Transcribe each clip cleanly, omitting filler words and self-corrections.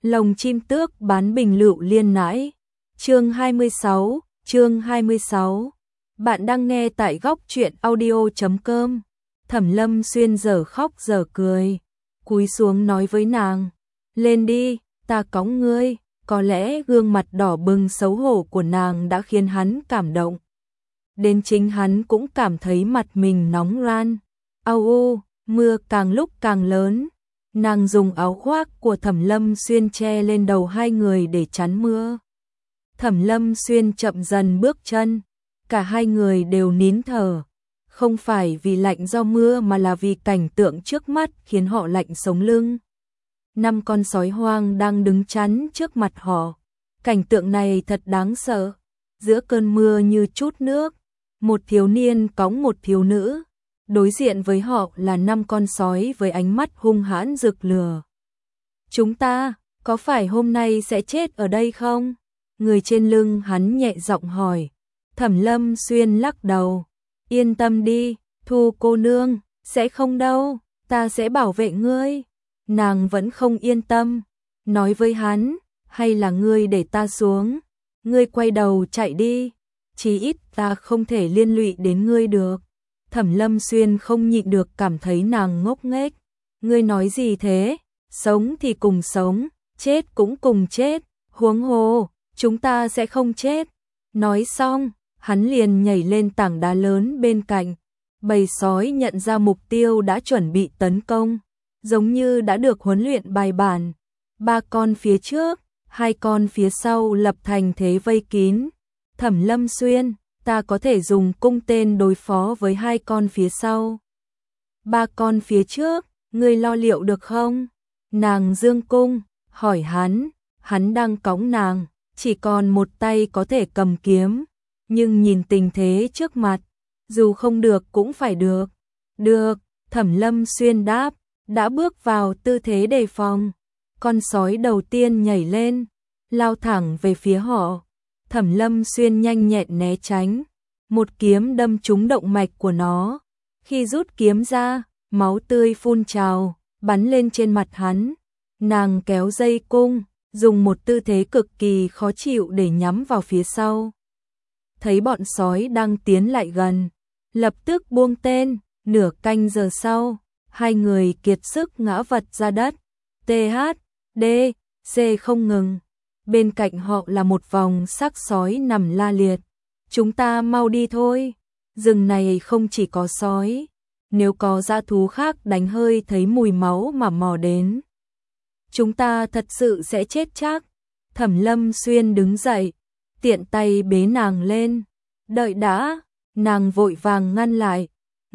Lồng chim tước bán bình lựu liên nãi. Chương 26. Bạn đang nghe tại góc truyện audio.com. Thẩm Lâm Xuyên giờ khóc giờ cười, cúi xuống nói với nàng, lên đi, ta cõng ngươi. Có lẽ gương mặt đỏ bừng xấu hổ của nàng đã khiến hắn cảm động. Đến chính hắn cũng cảm thấy mặt mình nóng ran. Mưa càng lúc càng lớn. Nàng dùng áo khoác của Thẩm Lâm Xuyên che lên đầu hai người để chắn mưa. Thẩm Lâm Xuyên chậm dần bước chân. Cả hai người đều nín thở. Không phải vì lạnh do mưa mà là vì cảnh tượng trước mắt khiến họ lạnh sống lưng. 5 con sói hoang đang đứng chắn trước mặt họ. Cảnh tượng này thật đáng sợ. Giữa cơn mưa như chút nước, một thiếu niên cõng một thiếu nữ. Đối diện với họ là 5 con sói với ánh mắt hung hãn rực lửa. Chúng ta, có phải hôm nay sẽ chết ở đây không? Người trên lưng hắn nhẹ giọng hỏi. Thẩm Lâm Xuyên lắc đầu. Yên tâm đi, Thu cô nương, sẽ không đâu, ta sẽ bảo vệ ngươi. Nàng vẫn không yên tâm, nói với hắn, hay là ngươi để ta xuống, ngươi quay đầu chạy đi, chí ít ta không thể liên lụy đến ngươi được. Thẩm Lâm Xuyên không nhịn được cảm thấy nàng ngốc nghếch. Ngươi nói gì thế? Sống thì cùng sống, chết cũng cùng chết, huống hồ, chúng ta sẽ không chết. Nói xong, hắn liền nhảy lên tảng đá lớn bên cạnh. Bầy sói nhận ra mục tiêu đã chuẩn bị tấn công, giống như đã được huấn luyện bài bản. 3 con phía trước, 2 con phía sau lập thành thế vây kín. Thẩm Lâm Xuyên, ta có thể dùng cung tên đối phó với 2 con phía sau. 3 con phía trước, ngươi lo liệu được không? Nàng dương cung, hỏi hắn đang cõng nàng, chỉ còn một tay có thể cầm kiếm. Nhưng nhìn tình thế trước mặt, dù không được cũng phải được. Được, Thẩm Lâm Xuyên đáp, đã bước vào tư thế đề phòng. Con sói đầu tiên nhảy lên, lao thẳng về phía họ. Thẩm Lâm Xuyên nhanh nhẹn né tránh, một kiếm đâm trúng động mạch của nó. Khi rút kiếm ra, máu tươi phun trào, bắn lên trên mặt hắn. Nàng kéo dây cung, dùng một tư thế cực kỳ khó chịu để nhắm vào phía sau. Thấy bọn sói đang tiến lại gần, lập tức buông tên. Nửa canh giờ sau, hai người kiệt sức ngã vật ra đất. THDC không ngừng. Bên cạnh họ là một vòng xác sói nằm la liệt. Chúng ta mau đi thôi. Rừng này không chỉ có sói, nếu có dã thú khác đánh hơi thấy mùi máu mà mò đến, chúng ta thật sự sẽ chết chắc. Thẩm Lâm Xuyên đứng dậy, tiện tay bế nàng lên. Đợi đã, nàng vội vàng ngăn lại.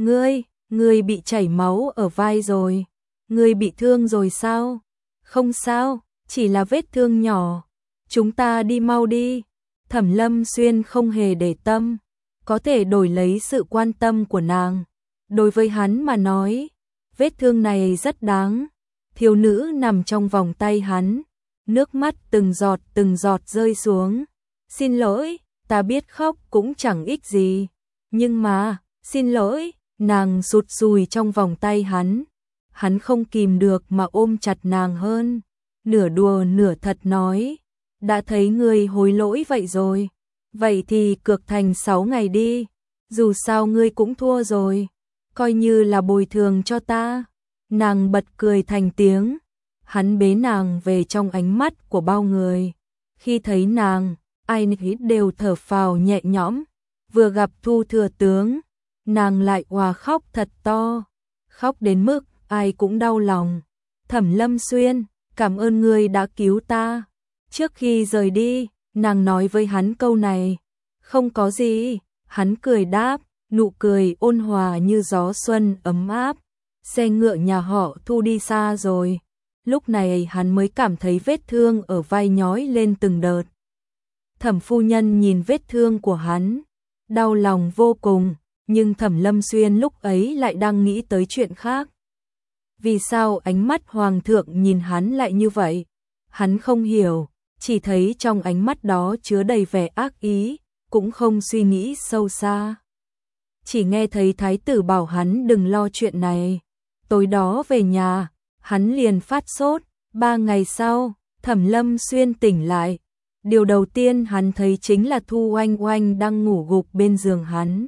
Ngươi bị chảy máu ở vai rồi. Ngươi bị thương rồi sao? Không sao, chỉ là vết thương nhỏ. Chúng ta đi mau đi. Thẩm Lâm Xuyên không hề để tâm, có thể đổi lấy sự quan tâm của nàng. Đối với hắn mà nói, vết thương này rất đáng. Thiếu nữ nằm trong vòng tay hắn, nước mắt từng giọt rơi xuống. Xin lỗi, ta biết khóc cũng chẳng ích gì. Nhưng mà, xin lỗi, nàng sụt sùi trong vòng tay hắn. Hắn không kìm được mà ôm chặt nàng hơn. Nửa đùa nửa thật nói, đã thấy ngươi hối lỗi vậy rồi. Vậy thì cược thành 6 ngày đi. Dù sao ngươi cũng thua rồi, coi như là bồi thường cho ta. Nàng bật cười thành tiếng. Hắn bế nàng về trong ánh mắt của bao người. Khi thấy nàng, ai nấy đều thở phào nhẹ nhõm. Vừa gặp Thu thừa tướng, nàng lại òa khóc thật to, khóc đến mức ai cũng đau lòng. Thẩm Lâm Xuyên, cảm ơn ngươi đã cứu ta. Trước khi rời đi, nàng nói với hắn câu này. Không có gì, hắn cười đáp, nụ cười ôn hòa như gió xuân ấm áp. Xe ngựa nhà họ Thu đi xa rồi. Lúc này hắn mới cảm thấy vết thương ở vai nhói lên từng đợt. Thẩm phu nhân nhìn vết thương của hắn, đau lòng vô cùng, nhưng Thẩm Lâm Xuyên lúc ấy lại đang nghĩ tới chuyện khác. Vì sao ánh mắt hoàng thượng nhìn hắn lại như vậy? Hắn không hiểu, chỉ thấy trong ánh mắt đó chứa đầy vẻ ác ý, cũng không suy nghĩ sâu xa. Chỉ nghe thấy thái tử bảo hắn đừng lo chuyện này. Tối đó về nhà, hắn liền phát sốt. 3 ngày sau, Thẩm Lâm Xuyên tỉnh lại. Điều đầu tiên hắn thấy chính là Thu Oanh Oanh đang ngủ gục bên giường hắn.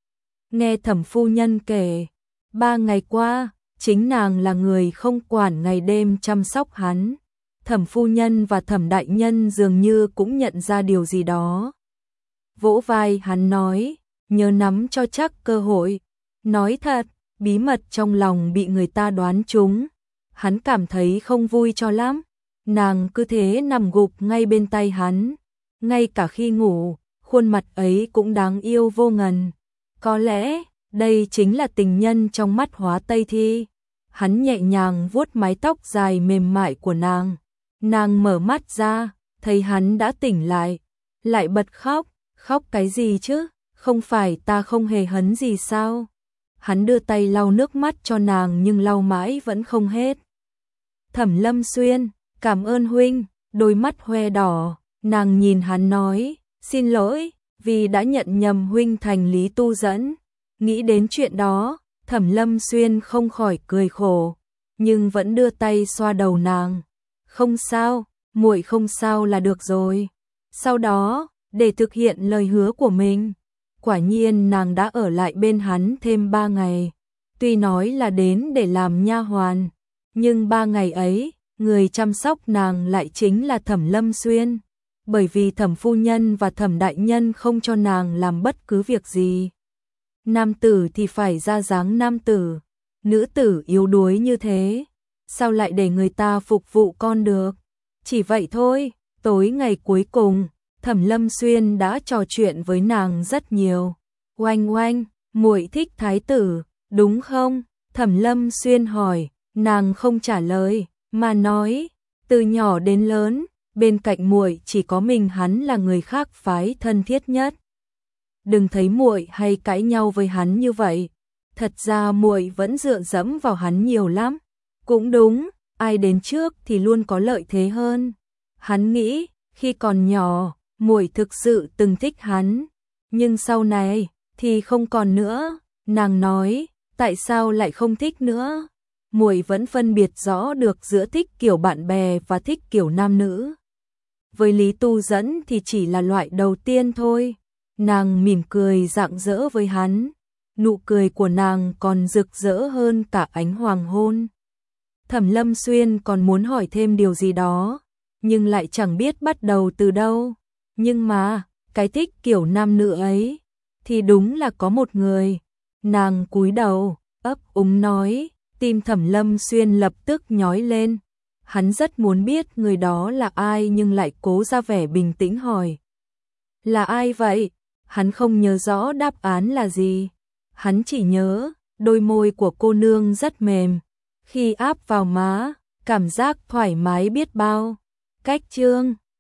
Nghe Thẩm phu nhân kể, 3 ngày qua, chính nàng là người không quản ngày đêm chăm sóc hắn. Thẩm phu nhân và Thẩm đại nhân dường như cũng nhận ra điều gì đó. Vỗ vai hắn nói, nhớ nắm cho chắc cơ hội. Nói thật, bí mật trong lòng bị người ta đoán trúng. Hắn cảm thấy không vui cho lắm. Nàng cứ thế nằm gục ngay bên tay hắn. Ngay cả khi ngủ, khuôn mặt ấy cũng đáng yêu vô ngần. Có lẽ, đây chính là tình nhân trong mắt Hóa Tây Thi. Hắn nhẹ nhàng vuốt mái tóc dài mềm mại của nàng. Nàng mở mắt ra, thấy hắn đã tỉnh lại bật khóc. Khóc cái gì chứ, không phải ta không hề hấn gì sao? Hắn đưa tay lau nước mắt cho nàng nhưng lau mãi vẫn không hết. Thẩm Lâm Xuyên, cảm ơn huynh, đôi mắt hoe đỏ, nàng nhìn hắn nói, xin lỗi, vì đã nhận nhầm huynh thành Lý Tu Dẫn. Nghĩ đến chuyện đó, Thẩm Lâm Xuyên không khỏi cười khổ, nhưng vẫn đưa tay xoa đầu nàng. Không sao, muội không sao là được rồi. Sau đó, để thực hiện lời hứa của mình, quả nhiên nàng đã ở lại bên hắn thêm 3 ngày. Tuy nói là đến để làm nha hoàn, nhưng 3 ngày ấy, người chăm sóc nàng lại chính là Thẩm Lâm Xuyên, bởi vì Thẩm phu nhân và Thẩm đại nhân không cho nàng làm bất cứ việc gì. Nam tử thì phải ra dáng nam tử, nữ tử yếu đuối như thế, sao lại để người ta phục vụ con được? Chỉ vậy thôi, tối ngày cuối cùng, Thẩm Lâm Xuyên đã trò chuyện với nàng rất nhiều. Oanh Oanh, muội thích thái tử, đúng không? Thẩm Lâm Xuyên hỏi, nàng không trả lời, mà nói, từ nhỏ đến lớn, bên cạnh muội chỉ có mình hắn là người khác phái thân thiết nhất. Đừng thấy muội hay cãi nhau với hắn như vậy, thật ra muội vẫn dựa dẫm vào hắn nhiều lắm. Cũng đúng, ai đến trước thì luôn có lợi thế hơn. Hắn nghĩ, khi còn nhỏ, muội thực sự từng thích hắn, nhưng sau này thì không còn nữa. Nàng nói, tại sao lại không thích nữa? Muội vẫn phân biệt rõ được giữa thích kiểu bạn bè và thích kiểu nam nữ. Với Lý Tu Dẫn thì chỉ là loại đầu tiên thôi. Nàng mỉm cười rạng rỡ với hắn, nụ cười của nàng còn rực rỡ hơn cả ánh hoàng hôn. Thẩm Lâm Xuyên còn muốn hỏi thêm điều gì đó, nhưng lại chẳng biết bắt đầu từ đâu. Nhưng mà, cái thích kiểu nam nữ ấy, thì đúng là có một người. Nàng cúi đầu, ấp úng nói, tim Thẩm Lâm Xuyên lập tức nhói lên. Hắn rất muốn biết người đó là ai nhưng lại cố ra vẻ bình tĩnh hỏi. Là ai vậy? Hắn không nhớ rõ đáp án là gì. Hắn chỉ nhớ, đôi môi của cô nương rất mềm. Khi áp vào má, cảm giác thoải mái biết bao. Cách chương